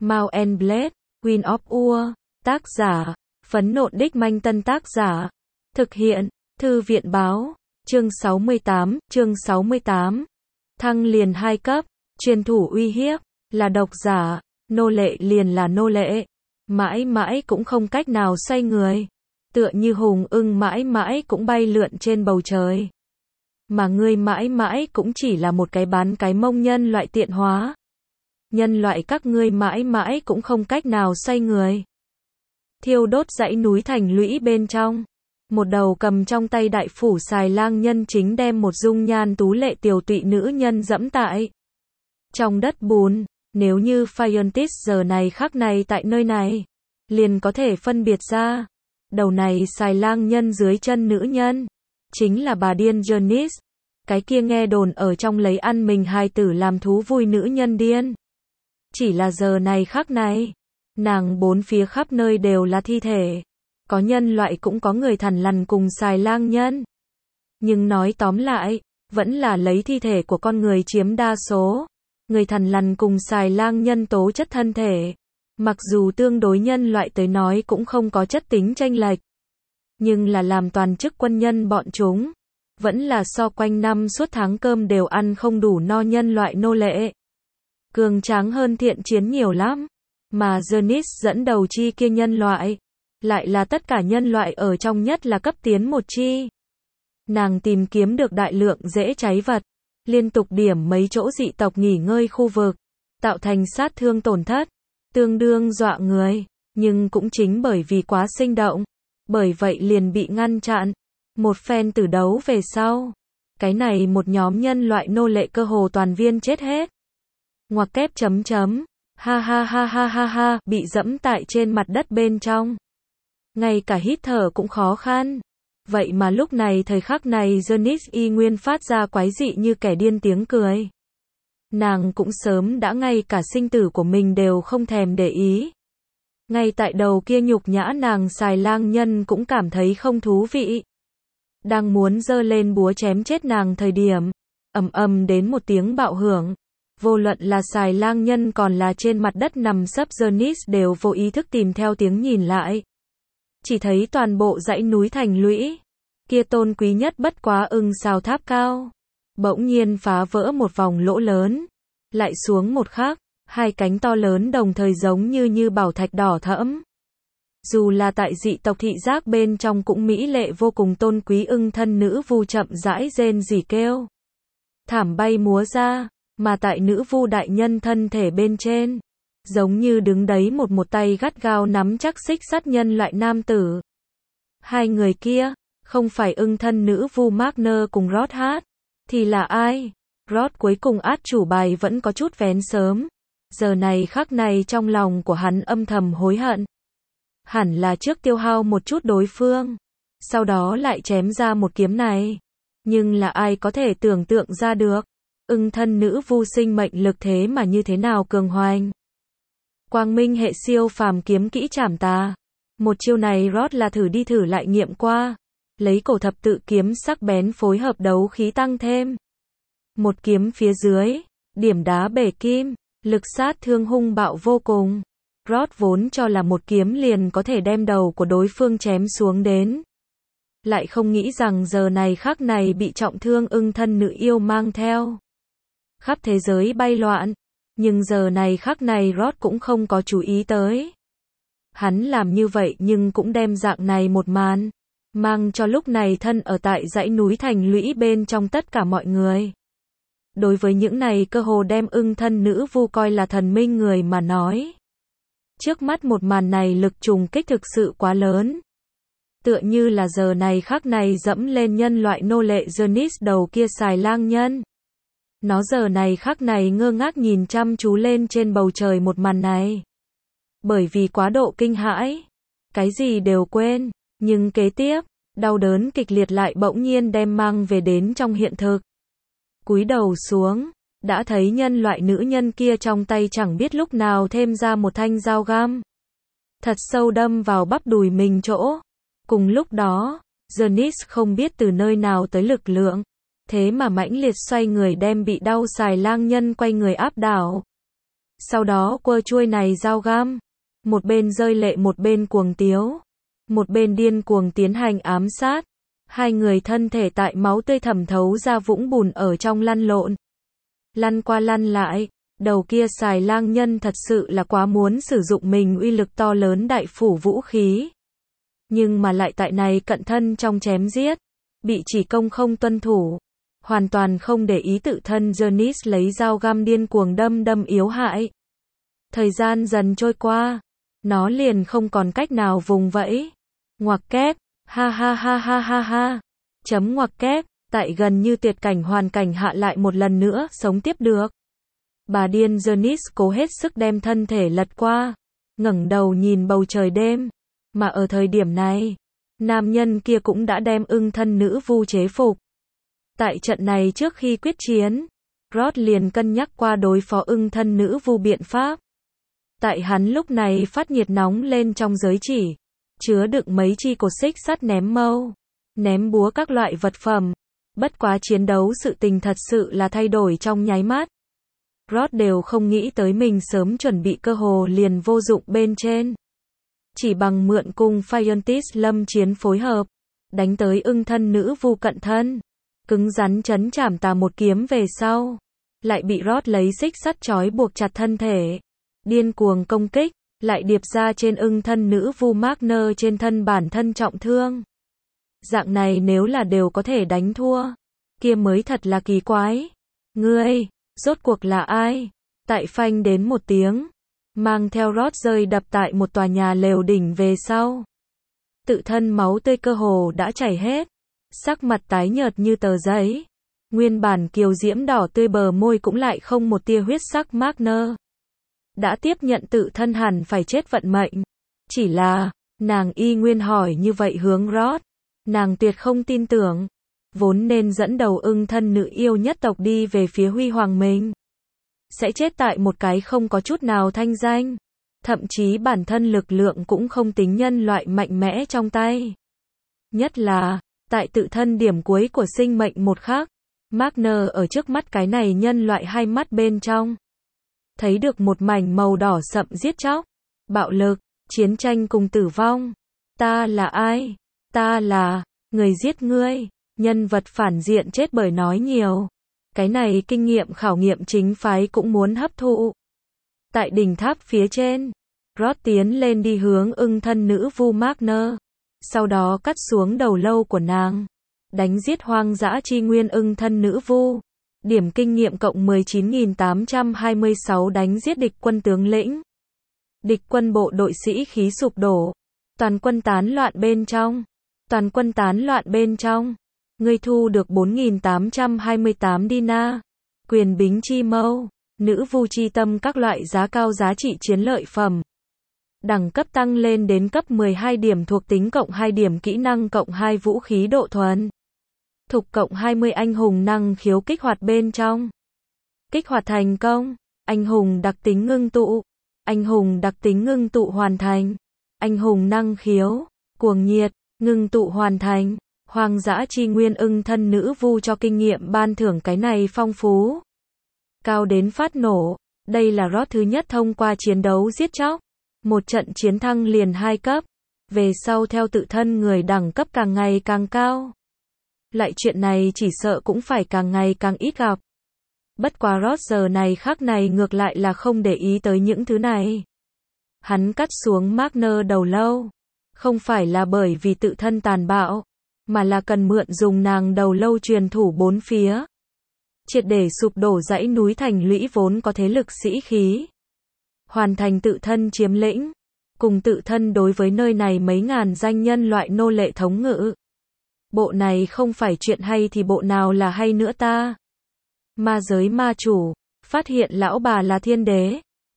Mount and Blade, Queen of Ur, tác giả, Phấn Nộn Đích Manh Tân tác giả, thực hiện, Thư viện báo, chương 68, thăng liền 2 cấp, truyền thủ uy hiếp, là độc giả, nô lệ liền là nô lệ, mãi mãi cũng không cách nào xoay người, tựa như hùng ưng mãi mãi cũng bay lượn trên bầu trời. Mà ngươi mãi mãi cũng chỉ là một cái bán cái mông nhân loại tiện hóa. Nhân loại các ngươi mãi mãi cũng không cách nào xoay người. Thiêu đốt dãy núi thành lũy bên trong. Một đầu cầm trong tay đại phủ xài lang nhân chính đem một dung nhan tú lệ tiều tụy nữ nhân dẫm tại trong đất bùn. Nếu như Phiontis giờ này khắc này tại nơi này, liền có thể phân biệt ra. Đầu này xài lang nhân dưới chân nữ nhân, chính là bà điên Jonis. Cái kia nghe đồn ở trong lấy ăn mình hài tử làm thú vui nữ nhân điên. Chỉ là giờ này khắc này, nàng bốn phía khắp nơi đều là thi thể. Có nhân loại cũng có người thằn lằn cùng xài lang nhân. Nhưng nói tóm lại, vẫn là lấy thi thể của con người chiếm đa số. Người thằn lằn cùng xài lang nhân tố chất thân thể, mặc dù tương đối nhân loại tới nói cũng không có chất tính chênh lệch. Nhưng là làm toàn chức quân nhân bọn chúng, vẫn là so quanh năm suốt tháng cơm đều ăn không đủ no nhân loại nô lệ. Cường tráng hơn thiện chiến nhiều lắm. Mà Jonis dẫn đầu chi kia nhân loại, lại là tất cả nhân loại ở trong nhất là cấp tiến một chi. Nàng tìm kiếm được đại lượng dễ cháy vật, liên tục điểm mấy chỗ dị tộc nghỉ ngơi khu vực, tạo thành sát thương tổn thất, tương đương dọa người, nhưng cũng chính bởi vì quá sinh động, bởi vậy liền bị ngăn chặn. Một phen tử đấu về sau, cái này một nhóm nhân loại nô lệ cơ hồ toàn viên chết hết. Ngoặc kép chấm chấm, ha ha ha ha ha ha, bị dẫm tại trên mặt đất bên trong. Ngay cả hít thở cũng khó khăn. Vậy mà lúc này thời khắc này Jonis y nguyên phát ra quái dị như kẻ điên tiếng cười. Nàng cũng sớm đã ngay cả sinh tử của mình đều không thèm để ý. Ngay tại đầu kia nhục nhã nàng xài lang nhân cũng cảm thấy không thú vị. Đang muốn giơ lên búa chém chết nàng thời điểm, ầm ầm đến một tiếng bạo hưởng. Vô luận là xài lang nhân còn là trên mặt đất nằm sấp Jonis đều vô ý thức tìm theo tiếng nhìn lại. Chỉ thấy toàn bộ dãy núi thành lũy, kia tôn quý nhất bất quá ưng sao tháp cao, bỗng nhiên phá vỡ một vòng lỗ lớn, lại xuống một khắc, hai cánh to lớn đồng thời giống như bảo thạch đỏ thẫm. Dù là tại dị tộc thị giác bên trong cũng mỹ lệ vô cùng tôn quý ưng thân nữ vu chậm rãi rên rỉ kêu. Thảm bay múa ra, mà tại nữ vu đại nhân thân thể bên trên, giống như đứng đấy một tay gắt gao nắm chắc xích sắt nhân loại nam tử. Hai người kia, không phải ưng thân nữ vu Magner cùng Rod hát, thì là ai? Rod cuối cùng át chủ bài vẫn có chút vén sớm. Giờ này khắc này trong lòng của hắn âm thầm hối hận. Hẳn là trước tiêu hao một chút đối phương, sau đó lại chém ra một kiếm này. Nhưng là ai có thể tưởng tượng ra được, ưng thân nữ vu sinh mệnh lực thế mà như thế nào cường hoành. Quang minh hệ siêu phàm kiếm kỹ trảm tà. Một chiêu này Rod là thử đi thử lại nghiệm qua. Lấy cổ thập tự kiếm sắc bén phối hợp đấu khí tăng thêm. Một kiếm phía dưới, điểm đá bể kim, lực sát thương hung bạo vô cùng. Rod vốn cho là một kiếm liền có thể đem đầu của đối phương chém xuống đến. Lại không nghĩ rằng giờ này khắc này bị trọng thương ưng thân nữ yêu mang theo. Khắp thế giới bay loạn. Nhưng giờ này khắc này Rod cũng không có chú ý tới. Hắn làm như vậy nhưng cũng đem dạng này một màn, mang cho lúc này thân ở tại dãy núi thành lũy bên trong tất cả mọi người. Đối với những này cơ hồ đem ưng thân nữ vu coi là thần minh người mà nói. Trước mắt một màn này lực trùng kích thực sự quá lớn. Tựa như là giờ này khắc này dẫm lên nhân loại nô lệ Jonis đầu kia xài lang nhân. Nó giờ này khắc này ngơ ngác nhìn chăm chú lên trên bầu trời một màn này. Bởi vì quá độ kinh hãi, cái gì đều quên, nhưng kế tiếp, đau đớn kịch liệt lại bỗng nhiên đem mang về đến trong hiện thực. Cúi đầu xuống, đã thấy nhân loại nữ nhân kia trong tay chẳng biết lúc nào thêm ra một thanh dao găm. Thật sâu đâm vào bắp đùi mình chỗ. Cùng lúc đó, Jonis không biết từ nơi nào tới lực lượng. Thế mà mãnh liệt xoay người đem bị đau xài lang nhân quay người áp đảo. Sau đó quơ chuôi này dao găm, một bên rơi lệ một bên cuồng tiếu, một bên điên cuồng tiến hành ám sát. Hai người thân thể tại máu tươi thẩm thấu ra vũng bùn ở trong lăn lộn. Lăn qua lăn lại, đầu kia xài lang nhân thật sự là quá muốn sử dụng mình uy lực to lớn đại phủ vũ khí. Nhưng mà lại tại này cận thân trong chém giết, bị chỉ công không tuân thủ, hoàn toàn không để ý tự thân Jonis lấy dao găm điên cuồng đâm yếu hại. Thời gian dần trôi qua, nó liền không còn cách nào vùng vẫy. Ngoặc kép, ha ha ha ha ha ha. Chấm ngoặc kép, tại gần như tuyệt cảnh hoàn cảnh hạ lại một lần nữa sống tiếp được. Bà điên Jonis cố hết sức đem thân thể lật qua, ngẩng đầu nhìn bầu trời đêm, mà ở thời điểm này, nam nhân kia cũng đã đem ưng thân nữ vu chế phục. Tại trận này trước khi quyết chiến, Rod liền cân nhắc qua đối phó ưng thân nữ vu biện pháp. Tại hắn lúc này phát nhiệt nóng lên trong giới chỉ, chứa đựng mấy chi cột xích sắt ném mâu, ném búa các loại vật phẩm. Bất quá chiến đấu sự tình thật sự là thay đổi trong nháy mắt. Rod đều không nghĩ tới mình sớm chuẩn bị cơ hồ liền vô dụng bên trên. Chỉ bằng mượn cung Phiontis lâm chiến phối hợp, đánh tới ưng thân nữ vu cận thân, cứng rắn chấn chảm tà một kiếm về sau, lại bị Rod lấy xích sắt trói buộc chặt thân thể, điên cuồng công kích, lại điệp ra trên ưng thân nữ vu Magner trên thân bản thân trọng thương. Dạng này nếu là đều có thể đánh thua, kia mới thật là kỳ quái. Ngươi, rốt cuộc là ai? Tại phanh đến một tiếng, mang theo Rod rơi đập tại một tòa nhà lều đỉnh về sau. Tự thân máu tươi cơ hồ đã chảy hết, sắc mặt tái nhợt như tờ giấy. Nguyên bản kiều diễm đỏ tươi bờ môi cũng lại không một tia huyết sắc. Magner đã tiếp nhận tự thân hẳn phải chết vận mệnh. Chỉ là, nàng y nguyên hỏi như vậy hướng Rod. Nàng tuyệt không tin tưởng, vốn nên dẫn đầu ưng thân nữ yêu nhất tộc đi về phía huy hoàng mình, sẽ chết tại một cái không có chút nào thanh danh, thậm chí bản thân lực lượng cũng không tính nhân loại mạnh mẽ trong tay. Nhất là, tại tự thân điểm cuối của sinh mệnh một khắc, Magner ở trước mắt cái này nhân loại hai mắt bên trong, thấy được một mảnh màu đỏ sậm giết chóc, bạo lực, chiến tranh cùng tử vong. Ta là ai? Ta là người giết ngươi, nhân vật phản diện chết bởi nói nhiều. Cái này kinh nghiệm khảo nghiệm chính phái cũng muốn hấp thụ. Tại đỉnh tháp phía trên, Rod tiến lên đi hướng ưng thân nữ vu Magner, sau đó cắt xuống đầu lâu của nàng, đánh giết hoang dã chi nguyên ưng thân nữ vu. Điểm kinh nghiệm cộng 19.826 đánh giết địch quân tướng lĩnh. Địch quân bộ đội sĩ khí sụp đổ, toàn quân tán loạn bên trong. Toàn quân tán loạn bên trong. Ngươi thu được 4.828 dinar, quyền bính chi mâu, nữ vu chi tâm các loại giá cao giá trị chiến lợi phẩm. Đẳng cấp tăng lên đến cấp 12 điểm thuộc tính cộng 2 điểm kỹ năng cộng 2 vũ khí độ thuần. Thục cộng 20 anh hùng năng khiếu kích hoạt bên trong. Kích hoạt thành công. Anh hùng đặc tính ngưng tụ. Anh hùng đặc tính ngưng tụ hoàn thành. Anh hùng năng khiếu, cuồng nhiệt, ngưng tụ hoàn thành. Hoang dã chi nguyên ưng thân nữ vu cho kinh nghiệm ban thưởng cái này phong phú. Cao đến phát nổ. Đây là Rod thứ nhất thông qua chiến đấu giết chóc. Một trận chiến thăng liền 2 cấp. Về sau theo tự thân người đẳng cấp càng ngày càng cao. Lại chuyện này chỉ sợ cũng phải càng ngày càng ít gặp. Bất quá Rod giờ này khắc này ngược lại là không để ý tới những thứ này. Hắn cắt xuống Magner đầu lâu. Không phải là bởi vì tự thân tàn bạo, mà là cần mượn dùng nàng đầu lâu truyền thủ bốn phía. Triệt để sụp đổ dãy núi thành lũy vốn có thế lực sĩ khí. Hoàn thành tự thân chiếm lĩnh. Cùng tự thân đối với nơi này mấy ngàn danh nhân loại nô lệ thống ngự. Bộ này không phải chuyện hay thì bộ nào là hay nữa ta. Ma giới ma chủ, phát hiện lão bà là thiên đế.